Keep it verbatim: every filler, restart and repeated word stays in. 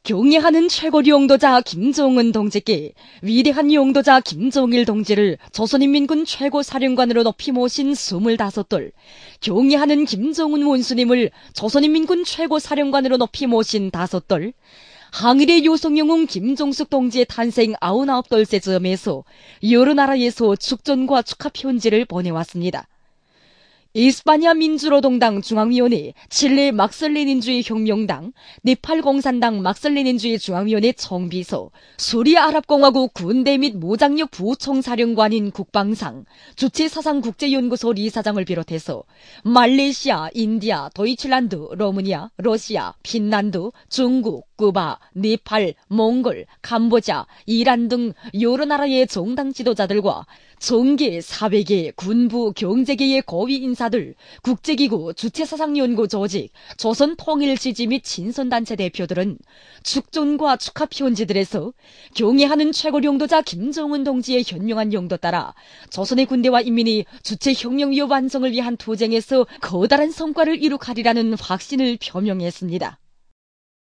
경애하는 최고 용도자 김정은 동지께 위대한 용도자 김정일 동지를 조선인민군 최고사령관으로 높이 모신 스물다섯 돌, 경애하는 김정은 원수님을 조선인민군 최고사령관으로 높이 모신 다섯 돌, 항일의 요성영웅 김종숙 동지의 탄생 아흔아홉 돌째 즈음에서 여러 나라에서 축전과 축하 편지를 보내왔습니다. 이스파니아 민주노동당 중앙위원회, 칠레 막설레닌주의 혁명당, 네팔 공산당 막설레닌주의 중앙위원회 총비서, 수리아랍공화국 군대 및 무장력 부총사령관인 국방상, 주체사상국제연구소 이사장을 비롯해서 말레이시아, 인디아, 도이칠란드, 러무니아, 러시아, 핀란드, 중국, 쿠바, 네팔, 몽골, 캄보자, 이란 등 여러 나라의 정당 지도자들과 정계, 사회계, 군부, 경제계의 고위 인사들, 국제기구, 주체사상연구 조직, 조선통일지지 및 친선단체 대표들은 축전과 축하 편지들에서 경애하는 최고 용도자 김정은 동지의 현명한 용도 따라 조선의 군대와 인민이 주체혁명위협 완성을 위한 투쟁에서 커다란 성과를 이룩하리라는 확신을 표명했습니다.